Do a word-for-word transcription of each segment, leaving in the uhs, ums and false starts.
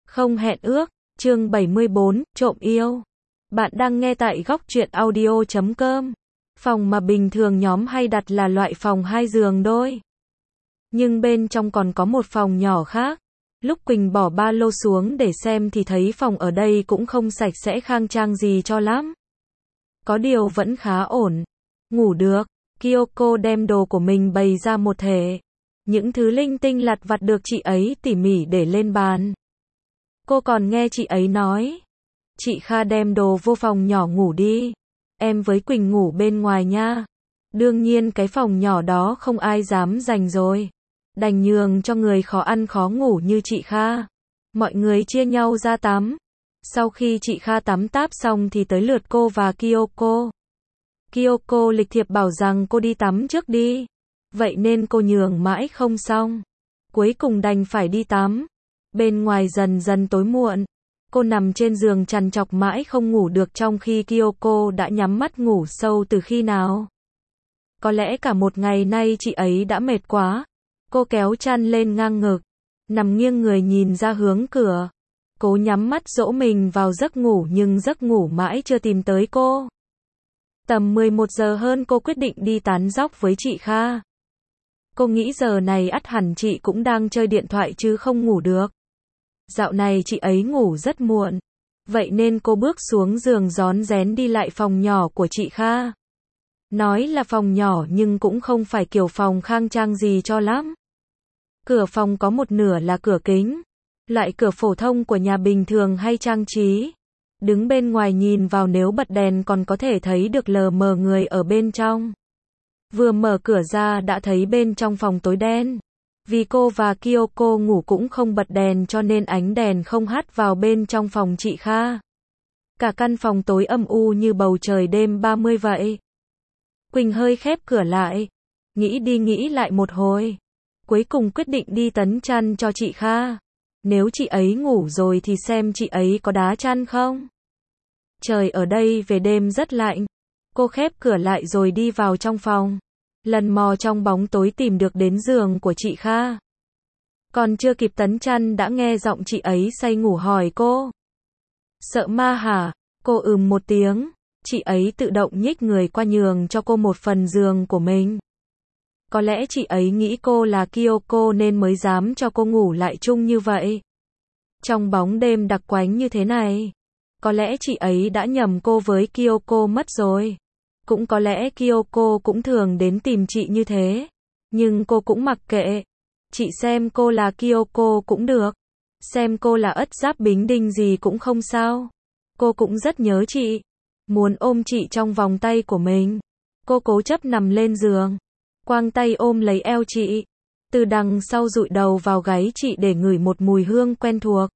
Không hẹn ước, chương bảy mươi bốn, trộm yêu. Bạn đang nghe tại góc truyện audio chấm com. Phòng mà bình thường nhóm hay đặt là loại phòng hai giường đôi. Nhưng bên trong còn có một phòng nhỏ khác. Lúc Quỳnh bỏ ba lô xuống để xem thì thấy phòng ở đây cũng không sạch sẽ khang trang gì cho lắm. Có điều vẫn khá ổn. Ngủ được, Kyoko đem đồ của mình bày ra một thể. Những thứ linh tinh lặt vặt được chị ấy tỉ mỉ để lên bàn. Cô còn nghe chị ấy nói, chị Kha đem đồ vô phòng nhỏ ngủ đi, em với Quỳnh ngủ bên ngoài nha. Đương nhiên cái phòng nhỏ đó không ai dám giành rồi, đành nhường cho người khó ăn khó ngủ như chị Kha. Mọi người chia nhau ra tắm. Sau khi chị Kha tắm táp xong thì tới lượt cô và Kyoko. Kyoko lịch thiệp bảo rằng cô đi tắm trước đi, vậy nên cô nhường mãi không xong. Cuối cùng đành phải đi tắm. Bên ngoài dần dần tối muộn, cô nằm trên giường trằn trọc mãi không ngủ được trong khi Kyoko đã nhắm mắt ngủ sâu từ khi nào. Có lẽ cả một ngày nay chị ấy đã mệt quá. Cô kéo chăn lên ngang ngực, nằm nghiêng người nhìn ra hướng cửa. Cố nhắm mắt dỗ mình vào giấc ngủ nhưng giấc ngủ mãi chưa tìm tới cô. Tầm mười một giờ hơn cô quyết định đi tán dóc với chị Kha. Cô nghĩ giờ này ắt hẳn chị cũng đang chơi điện thoại chứ không ngủ được. Dạo này chị ấy ngủ rất muộn. Vậy nên cô bước xuống giường rón rén đi lại phòng nhỏ của chị Kha. Nói là phòng nhỏ nhưng cũng không phải kiểu phòng khang trang gì cho lắm. Cửa phòng có một nửa là cửa kính. Loại cửa phổ thông của nhà bình thường hay trang trí. Đứng bên ngoài nhìn vào nếu bật đèn còn có thể thấy được lờ mờ người ở bên trong. Vừa mở cửa ra đã thấy bên trong phòng tối đen. Vì cô và Kyoko ngủ cũng không bật đèn cho nên ánh đèn không hắt vào bên trong phòng chị Kha. Cả căn phòng tối âm u như bầu trời đêm ba mươi vậy. Quỳnh hơi khép cửa lại. Nghĩ đi nghĩ lại một hồi. Cuối cùng quyết định đi tấn chăn cho chị Kha. Nếu chị ấy ngủ rồi thì xem chị ấy có đá chăn không. Trời ở đây về đêm rất lạnh. Cô khép cửa lại rồi đi vào trong phòng. Lần mò trong bóng tối tìm được đến giường của chị Kha. Còn chưa kịp tấn chăn đã nghe giọng chị ấy say ngủ hỏi cô. Sợ ma hả? Cô ừm một tiếng. Chị ấy tự động nhích người qua nhường cho cô một phần giường của mình. Có lẽ chị ấy nghĩ cô là Kyoko nên mới dám cho cô ngủ lại chung như vậy. Trong bóng đêm đặc quánh như thế này. Có lẽ chị ấy đã nhầm cô với Kyoko mất rồi. Cũng có lẽ Kyoko cũng thường đến tìm chị như thế. Nhưng cô cũng mặc kệ. Chị xem cô là Kyoko cũng được. Xem cô là Ất Giáp Bính Đinh gì cũng không sao. Cô cũng rất nhớ chị. Muốn ôm chị trong vòng tay của mình. Cô cố chấp nằm lên giường. Quang tay ôm lấy eo chị. Từ đằng sau dụi đầu vào gáy chị để ngửi một mùi hương quen thuộc.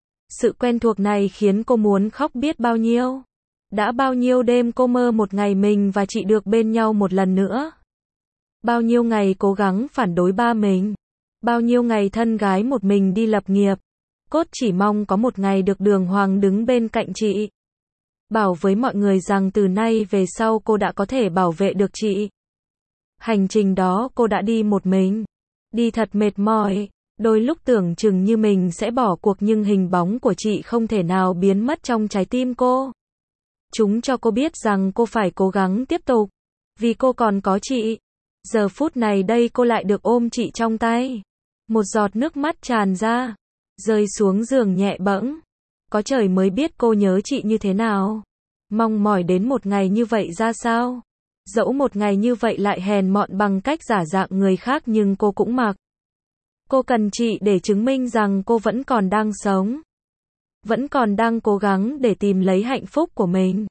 Sự quen thuộc này khiến cô muốn khóc biết bao nhiêu. Đã bao nhiêu đêm cô mơ một ngày mình và chị được bên nhau một lần nữa. Bao nhiêu ngày cố gắng phản đối ba mình. Bao nhiêu ngày thân gái một mình đi lập nghiệp. Cốt chỉ mong có một ngày được Đường Hoàng đứng bên cạnh chị. Bảo với mọi người rằng từ nay về sau cô đã có thể bảo vệ được chị. Hành trình đó cô đã đi một mình. Đi thật mệt mỏi. Đôi lúc tưởng chừng như mình sẽ bỏ cuộc nhưng hình bóng của chị không thể nào biến mất trong trái tim cô. Chúng cho cô biết rằng cô phải cố gắng tiếp tục. Vì cô còn có chị. Giờ phút này đây cô lại được ôm chị trong tay. Một giọt nước mắt tràn ra. Rơi xuống giường nhẹ bẫng. Có trời mới biết cô nhớ chị như thế nào. Mong mỏi đến một ngày như vậy ra sao. Dẫu một ngày như vậy lại hèn mọn bằng cách giả dạng người khác nhưng cô cũng mặc. Cô cần chị để chứng minh rằng cô vẫn còn đang sống. Vẫn còn đang cố gắng để tìm lấy hạnh phúc của mình.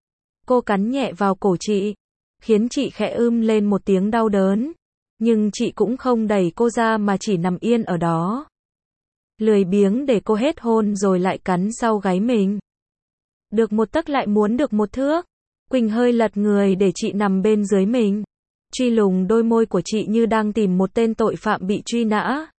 Cô cắn nhẹ vào cổ chị. Khiến chị khẽ ưm lên một tiếng đau đớn. Nhưng chị cũng không đẩy cô ra mà chỉ nằm yên ở đó. Lười biếng để cô hết hôn rồi lại cắn sau gáy mình. Được một tấc lại muốn được một thước. Quỳnh hơi lật người để chị nằm bên dưới mình. Truy lùng đôi môi của chị như đang tìm một tên tội phạm bị truy nã.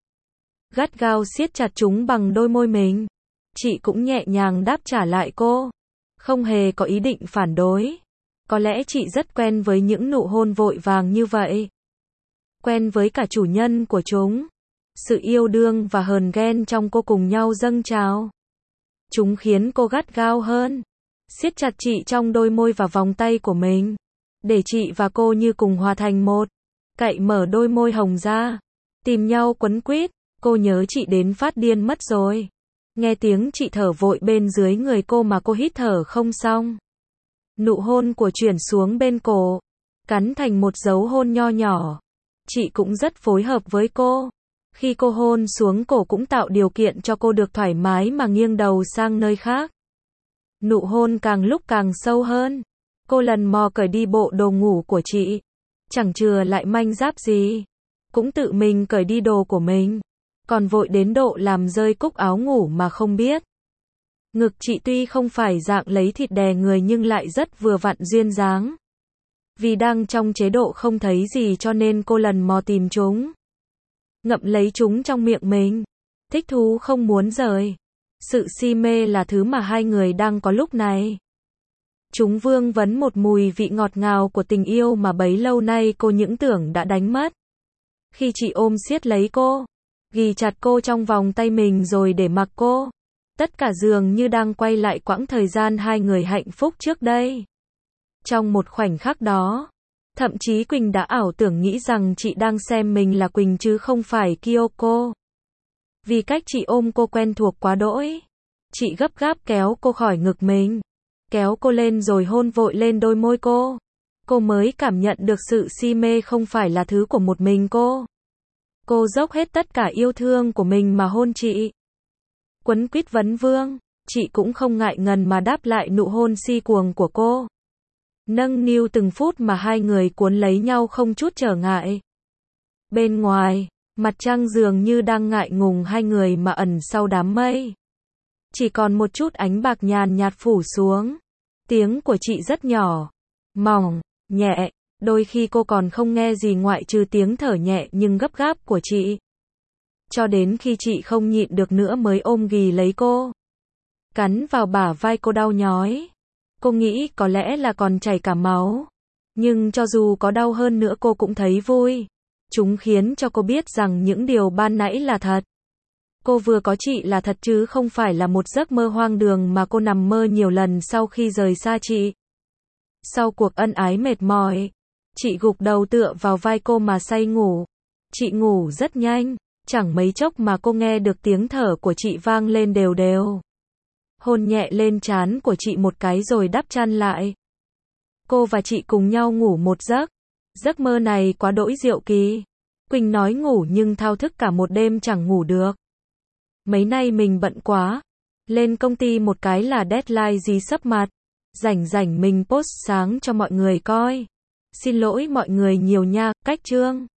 Gắt gao siết chặt chúng bằng đôi môi mình. Chị cũng nhẹ nhàng đáp trả lại cô. Không hề có ý định phản đối. Có lẽ chị rất quen với những nụ hôn vội vàng như vậy. Quen với cả chủ nhân của chúng. Sự yêu đương và hờn ghen trong cô cùng nhau dâng trào. Chúng khiến cô gắt gao hơn, siết chặt chị trong đôi môi và vòng tay của mình, để chị và cô như cùng hòa thành một. Cậy mở đôi môi hồng ra, tìm nhau quấn quýt. Cô nhớ chị đến phát điên mất rồi. Nghe tiếng chị thở vội bên dưới người cô mà cô hít thở không xong. Nụ hôn của chuyển xuống bên cổ, cắn thành một dấu hôn nho nhỏ. Chị cũng rất phối hợp với cô. Khi cô hôn xuống cổ cũng tạo điều kiện cho cô được thoải mái mà nghiêng đầu sang nơi khác. Nụ hôn càng lúc càng sâu hơn. Cô lần mò cởi đi bộ đồ ngủ của chị. Chẳng chừa lại manh giáp gì. Cũng tự mình cởi đi đồ của mình. Còn vội đến độ làm rơi cúc áo ngủ mà không biết. Ngực chị tuy không phải dạng lấy thịt đè người nhưng lại rất vừa vặn duyên dáng. Vì đang trong chế độ không thấy gì cho nên cô lần mò tìm chúng. Ngậm lấy chúng trong miệng mình. Thích thú không muốn rời. Sự si mê là thứ mà hai người đang có lúc này. Chúng vương vấn một mùi vị ngọt ngào của tình yêu mà bấy lâu nay cô những tưởng đã đánh mất. Khi chị ôm siết lấy cô, ghì chặt cô trong vòng tay mình rồi để mặc cô. Tất cả dường như đang quay lại quãng thời gian hai người hạnh phúc trước đây. Trong một khoảnh khắc đó, thậm chí Quỳnh đã ảo tưởng nghĩ rằng chị đang xem mình là Quỳnh chứ không phải Kyoko. Vì cách chị ôm cô quen thuộc quá đỗi. Chị gấp gáp kéo cô khỏi ngực mình. Kéo cô lên rồi hôn vội lên đôi môi cô. Cô mới cảm nhận được sự si mê không phải là thứ của một mình cô. Cô dốc hết tất cả yêu thương của mình mà hôn chị. Quấn quýt vấn vương, chị cũng không ngại ngần mà đáp lại nụ hôn si cuồng của cô. Nâng niu từng phút mà hai người cuốn lấy nhau không chút trở ngại. Bên ngoài, mặt trăng dường như đang ngại ngùng hai người mà ẩn sau đám mây. Chỉ còn một chút ánh bạc nhàn nhạt phủ xuống. Tiếng của chị rất nhỏ, mỏng, nhẹ. Đôi khi cô còn không nghe gì ngoại trừ tiếng thở nhẹ nhưng gấp gáp của chị. Cho đến khi chị không nhịn được nữa mới ôm ghì lấy cô. Cắn vào bả vai cô đau nhói. Cô nghĩ có lẽ là còn chảy cả máu. Nhưng cho dù có đau hơn nữa cô cũng thấy vui. Chúng khiến cho cô biết rằng những điều ban nãy là thật. Cô vừa có chị là thật chứ không phải là một giấc mơ hoang đường mà cô nằm mơ nhiều lần sau khi rời xa chị. Sau cuộc ân ái mệt mỏi, chị gục đầu tựa vào vai cô mà say ngủ. Chị ngủ rất nhanh, chẳng mấy chốc mà cô nghe được tiếng thở của chị vang lên đều đều. Hôn nhẹ lên trán của chị một cái rồi đắp chăn lại. Cô và chị cùng nhau ngủ một giấc. Giấc mơ này quá đỗi diệu kỳ. Quỳnh nói ngủ nhưng thao thức cả một đêm chẳng ngủ được. Mấy nay mình bận quá. Lên công ty một cái là deadline gì sắp mặt. Rảnh rảnh mình post sáng cho mọi người coi. Xin lỗi mọi người nhiều nha, cách chương.